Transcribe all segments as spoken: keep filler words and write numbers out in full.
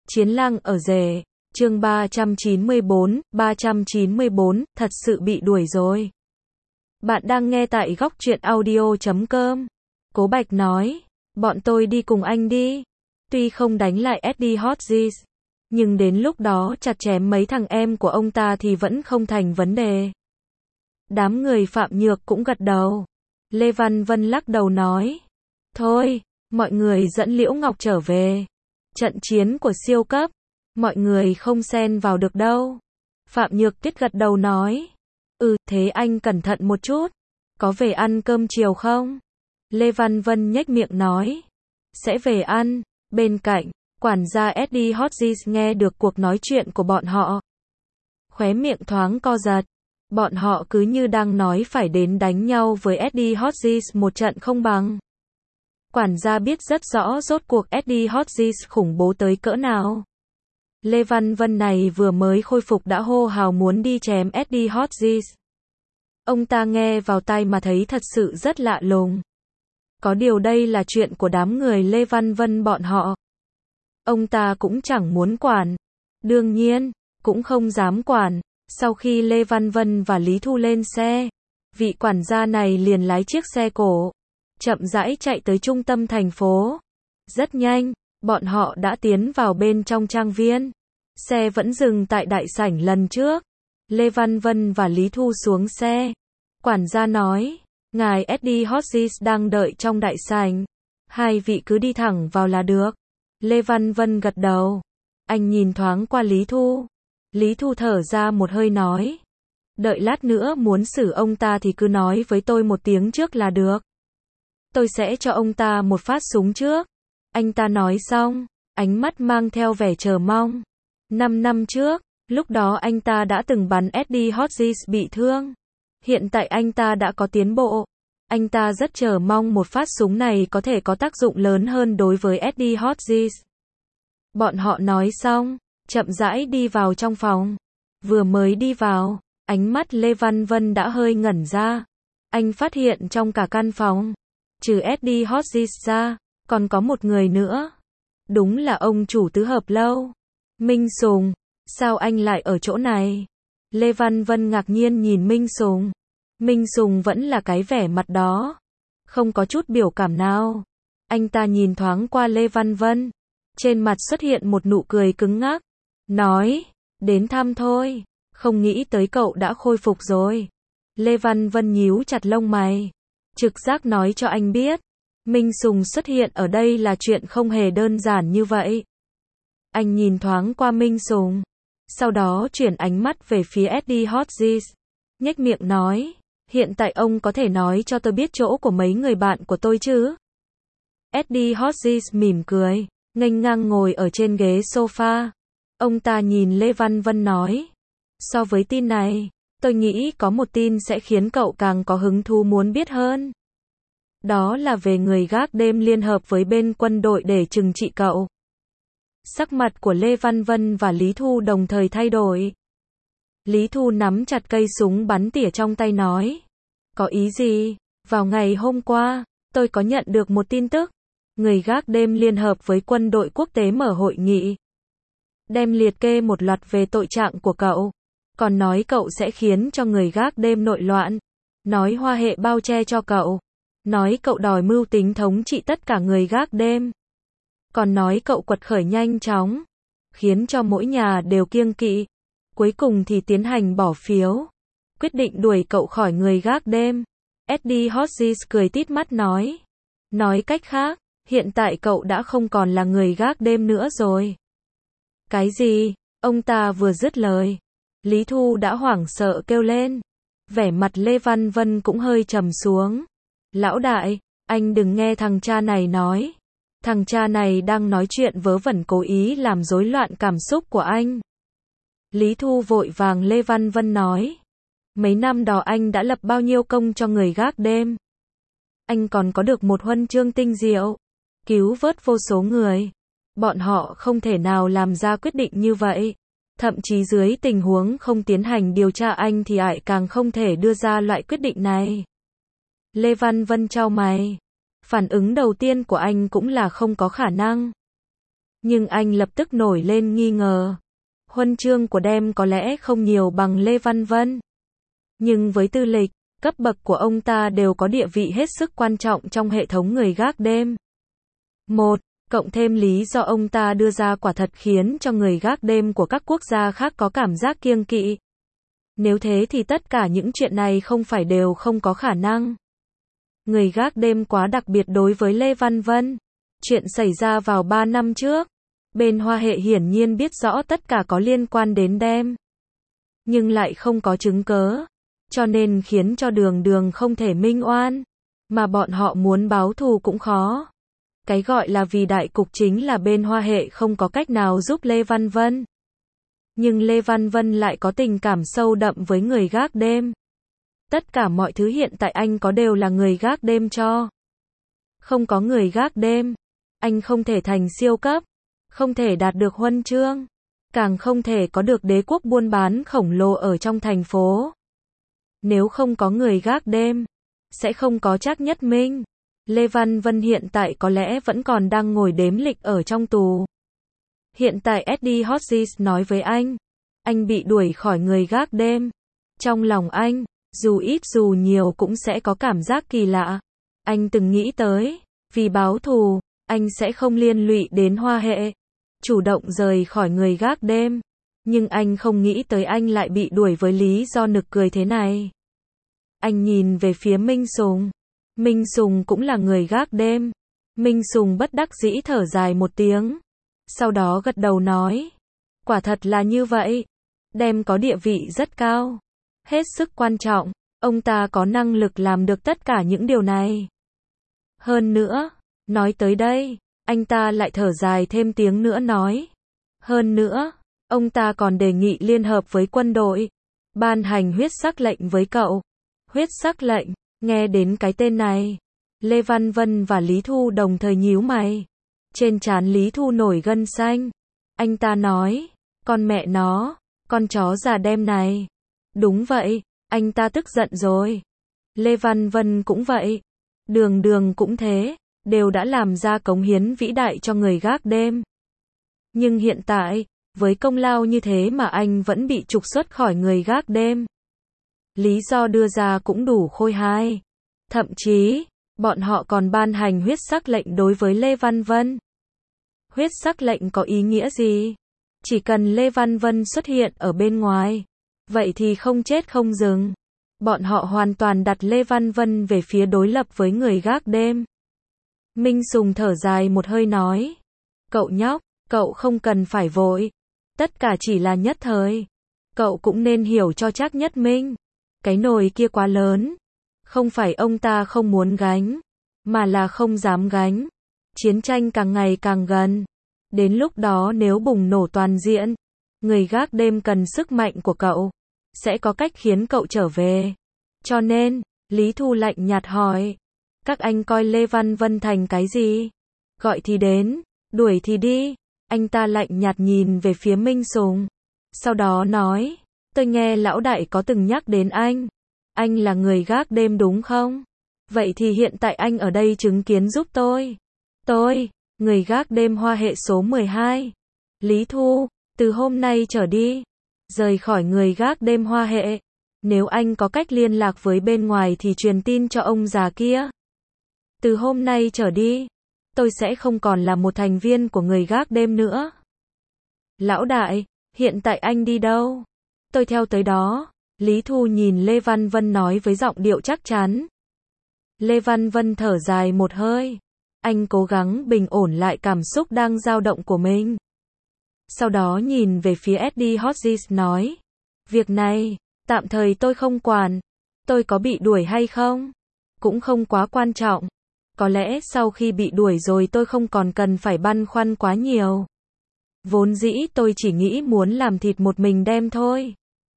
Chiến lang ở rể, chương ba trăm chín mươi bốn, ba trăm chín mươi bốn, thật sự bị đuổi rồi. Bạn đang nghe tại góc truyện audio chấm com. Cố Bạch nói, bọn tôi đi cùng anh đi. Tuy không đánh lại Eddie Hodges, nhưng đến lúc đó chặt chém mấy thằng em của ông ta thì vẫn không thành vấn đề. Đám người Phạm Nhược cũng gật đầu. Lê Văn Vân lắc đầu nói, thôi, mọi người dẫn Liễu Ngọc trở về. Trận chiến của siêu cấp, mọi người không xen vào được đâu. Phạm Nhược Tuyết gật đầu nói, ừ, thế anh cẩn thận một chút. Có về ăn cơm chiều không? Lê Văn Vân nhếch miệng nói, sẽ về ăn. Bên cạnh, quản gia Eddie Hodges nghe được cuộc nói chuyện của bọn họ. Khóe miệng thoáng co giật. Bọn họ cứ như đang nói phải đến đánh nhau với Eddie Hodges một trận không bằng. Quản gia biết rất rõ rốt cuộc Eddie Hodges khủng bố tới cỡ nào. Lê Văn Vân này vừa mới khôi phục đã hô hào muốn đi chém Eddie Hodges. Ông ta nghe vào tai mà thấy thật sự rất lạ lùng. Có điều đây là chuyện của đám người Lê Văn Vân bọn họ. Ông ta cũng chẳng muốn quản. Đương nhiên, cũng không dám quản. Sau khi Lê Văn Vân và Lý Thu lên xe, vị quản gia này liền lái chiếc xe cổ, chậm rãi chạy tới trung tâm thành phố. Rất nhanh, bọn họ đã tiến vào bên trong trang viên. Xe vẫn dừng tại đại sảnh lần trước. Lê Văn Vân và Lý Thu xuống xe. Quản gia nói, ngài Eddie Hodges đang đợi trong đại sảnh. Hai vị cứ đi thẳng vào là được. Lê Văn Vân gật đầu. Anh nhìn thoáng qua Lý Thu. Lý Thu thở ra một hơi nói, đợi lát nữa muốn xử ông ta thì cứ nói với tôi một tiếng trước là được. Tôi sẽ cho ông ta một phát súng trước. Anh ta nói xong, ánh mắt mang theo vẻ chờ mong. Năm năm trước, lúc đó anh ta đã từng bắn Eddie Hodges bị thương. Hiện tại anh ta đã có tiến bộ. Anh ta rất chờ mong một phát súng này có thể có tác dụng lớn hơn đối với Eddie Hodges. Bọn họ nói xong, chậm rãi đi vào trong phòng. Vừa mới đi vào, ánh mắt Lê Văn Vân đã hơi ngẩn ra. Anh phát hiện trong cả căn phòng, trừ Eddie Hodges ra, còn có một người nữa. Đúng là ông chủ tứ hợp lâu. Minh Sùng, sao anh lại ở chỗ này? Lê Văn Vân ngạc nhiên nhìn Minh Sùng. Minh Sùng vẫn là cái vẻ mặt đó, không có chút biểu cảm nào. Anh ta nhìn thoáng qua Lê Văn Vân, trên mặt xuất hiện một nụ cười cứng ngắc. Nói, đến thăm thôi, không nghĩ tới cậu đã khôi phục rồi. Lê Văn Vân nhíu chặt lông mày. Trực giác nói cho anh biết, Minh Sùng xuất hiện ở đây là chuyện không hề đơn giản như vậy. Anh nhìn thoáng qua Minh Sùng, sau đó chuyển ánh mắt về phía Eddie Hodges, nhếch miệng nói, hiện tại ông có thể nói cho tôi biết chỗ của mấy người bạn của tôi chứ? Eddie Hodges mỉm cười, nghênh ngang ngồi ở trên ghế sofa. Ông ta nhìn Lê Văn Vân nói, so với tin này, tôi nghĩ có một tin sẽ khiến cậu càng có hứng thú muốn biết hơn. Đó là về người gác đêm liên hợp với bên quân đội để trừng trị cậu. Sắc mặt của Lê Văn Vân và Lý Thu đồng thời thay đổi. Lý Thu nắm chặt cây súng bắn tỉa trong tay nói, có ý gì? Vào ngày hôm qua, tôi có nhận được một tin tức. Người gác đêm liên hợp với quân đội quốc tế mở hội nghị. Đem liệt kê một loạt về tội trạng của cậu. Còn nói cậu sẽ khiến cho người gác đêm nội loạn. Nói Hoa Hệ bao che cho cậu. Nói cậu đòi mưu tính thống trị tất cả người gác đêm. Còn nói cậu quật khởi nhanh chóng, khiến cho mỗi nhà đều kiêng kỵ. Cuối cùng thì tiến hành bỏ phiếu, quyết định đuổi cậu khỏi người gác đêm. Eddie Hodges cười tít mắt nói. Nói cách khác, hiện tại cậu đã không còn là người gác đêm nữa rồi. Cái gì? Ông ta vừa dứt lời, Lý Thu đã hoảng sợ kêu lên. Vẻ mặt Lê Văn Vân cũng hơi trầm xuống. Lão đại, anh đừng nghe thằng cha này nói. Thằng cha này đang nói chuyện vớ vẩn cố ý làm rối loạn cảm xúc của anh. Lý Thu vội vàng Lê Văn Vân nói. Mấy năm đó anh đã lập bao nhiêu công cho người gác đêm. Anh còn có được một huân chương tinh diệu, cứu vớt vô số người. Bọn họ không thể nào làm ra quyết định như vậy. Thậm chí dưới tình huống không tiến hành điều tra anh thì lại càng không thể đưa ra loại quyết định này. Lê Văn Vân chau mày. Phản ứng đầu tiên của anh cũng là không có khả năng. Nhưng anh lập tức nổi lên nghi ngờ. Huân chương của Đêm có lẽ không nhiều bằng Lê Văn Vân. Nhưng với tư lịch, cấp bậc của ông ta đều có địa vị hết sức quan trọng trong hệ thống người gác đêm. Một, cộng thêm lý do ông ta đưa ra quả thật khiến cho người gác đêm của các quốc gia khác có cảm giác kiêng kỵ. Nếu thế thì tất cả những chuyện này không phải đều không có khả năng. Người gác đêm quá đặc biệt đối với Lê Văn Vân. Chuyện xảy ra vào ba năm trước. Bên Hoa Hệ hiển nhiên biết rõ tất cả có liên quan đến Đêm. Nhưng lại không có chứng cớ. Cho nên khiến cho Đường Đường không thể minh oan. Mà bọn họ muốn báo thù cũng khó. Cái gọi là vì đại cục chính là bên Hoa Hệ không có cách nào giúp Lê Văn Vân. Nhưng Lê Văn Vân lại có tình cảm sâu đậm với người gác đêm. Tất cả mọi thứ hiện tại anh có đều là người gác đêm cho. Không có người gác đêm, anh không thể thành siêu cấp, không thể đạt được huân chương, càng không thể có được đế quốc buôn bán khổng lồ ở trong thành phố. Nếu không có người gác đêm, sẽ không có Trác Nhất Minh. Lê Văn Vân hiện tại có lẽ vẫn còn đang ngồi đếm lịch ở trong tù. Hiện tại Eddie Hodges nói với anh, anh bị đuổi khỏi người gác đêm. Trong lòng anh, dù ít dù nhiều cũng sẽ có cảm giác kỳ lạ. Anh từng nghĩ tới, vì báo thù, anh sẽ không liên lụy đến Hoa Hệ, chủ động rời khỏi người gác đêm. Nhưng anh không nghĩ tới anh lại bị đuổi với lý do nực cười thế này. Anh nhìn về phía Minh Sùng. Minh Sùng cũng là người gác đêm. Minh Sùng bất đắc dĩ thở dài một tiếng. Sau đó gật đầu nói. Quả thật là như vậy. Đêm có địa vị rất cao. Hết sức quan trọng. Ông ta có năng lực làm được tất cả những điều này. Hơn nữa, nói tới đây, anh ta lại thở dài thêm tiếng nữa nói. Hơn nữa, ông ta còn đề nghị liên hợp với quân đội. Ban hành huyết sắc lệnh với cậu. Huyết sắc lệnh, nghe đến cái tên này. Lê Văn Vân và Lý Thu đồng thời nhíu mày. Trên trán Lý Thu nổi gân xanh. Anh ta nói, con mẹ nó, con chó già Đêm này. Đúng vậy, anh ta tức giận rồi. Lê Văn Vân cũng vậy. Đường Đường cũng thế, đều đã làm ra cống hiến vĩ đại cho người gác đêm. Nhưng hiện tại, với công lao như thế mà anh vẫn bị trục xuất khỏi người gác đêm. Lý do đưa ra cũng đủ khôi hài. Thậm chí, bọn họ còn ban hành huyết sắc lệnh đối với Lê Văn Vân. Huyết sắc lệnh có ý nghĩa gì? Chỉ cần Lê Văn Vân xuất hiện ở bên ngoài, vậy thì không chết không dừng. Bọn họ hoàn toàn đặt Lê Văn Vân về phía đối lập với người gác đêm. Minh Sùng thở dài một hơi nói. Cậu nhóc, cậu không cần phải vội. Tất cả chỉ là nhất thời. Cậu cũng nên hiểu cho Trác Nhất Minh. Cái nồi kia quá lớn. Không phải ông ta không muốn gánh, mà là không dám gánh. Chiến tranh càng ngày càng gần. Đến lúc đó nếu bùng nổ toàn diện, người gác đêm cần sức mạnh của cậu. Sẽ có cách khiến cậu trở về. Cho nên, Lý Thu lạnh nhạt hỏi. Các anh coi Lê Văn Vân thành cái gì? Gọi thì đến, đuổi thì đi. Anh ta lạnh nhạt nhìn về phía Minh Sùng. Sau đó nói, tôi nghe lão đại có từng nhắc đến anh. Anh là người gác đêm đúng không? Vậy thì hiện tại anh ở đây chứng kiến giúp tôi. Tôi, người gác đêm Hoa Hệ số mười hai. Lý Thu, từ hôm nay trở đi, rời khỏi người gác đêm Hoa Hệ. Nếu anh có cách liên lạc với bên ngoài thì truyền tin cho ông già kia. Từ hôm nay trở đi, tôi sẽ không còn là một thành viên của người gác đêm nữa. Lão đại, hiện tại anh đi đâu? Tôi theo tới đó. Lý Thu nhìn Lê Văn Vân nói với giọng điệu chắc chắn. Lê Văn Vân thở dài một hơi. Anh cố gắng bình ổn lại cảm xúc đang dao động của mình. Sau đó nhìn về phía Eddie Hodges nói. Việc này, tạm thời tôi không quản. Tôi có bị đuổi hay không? Cũng không quá quan trọng. Có lẽ sau khi bị đuổi rồi tôi không còn cần phải băn khoăn quá nhiều. Vốn dĩ tôi chỉ nghĩ muốn làm thịt một mình Đêm thôi.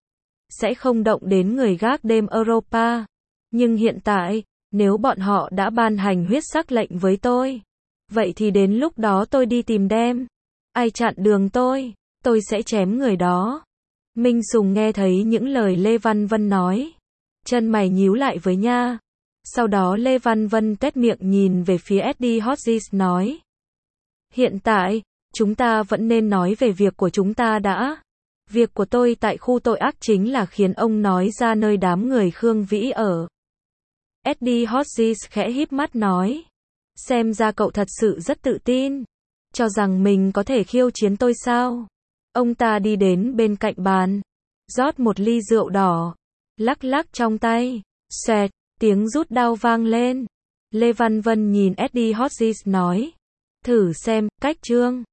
Sẽ không động đến người gác đêm Europa. Nhưng hiện tại, nếu bọn họ đã ban hành huyết sắc lệnh với tôi, vậy thì đến lúc đó tôi đi tìm Đêm. Ai chặn đường tôi, tôi sẽ chém người đó. Minh Sùng nghe thấy những lời Lê Văn Vân nói. Chân mày nhíu lại với nha. Sau đó Lê Văn Vân tét miệng nhìn về phía Eddie Hodges nói. Hiện tại, Chúng ta vẫn nên nói về việc của chúng ta đã. Việc của tôi tại khu tội ác chính là khiến ông nói ra nơi đám người Khương Vĩ ở. Eddie Hodges khẽ híp mắt nói. Xem ra cậu thật sự rất tự tin. Cho rằng mình có thể khiêu chiến tôi sao? Ông ta đi đến bên cạnh bàn. Rót một ly rượu đỏ. Lắc lắc trong tay. Xoẹt, tiếng rút đao vang lên. Lê Văn Vân nhìn Eddie Hodges nói. Thử xem, cách trương.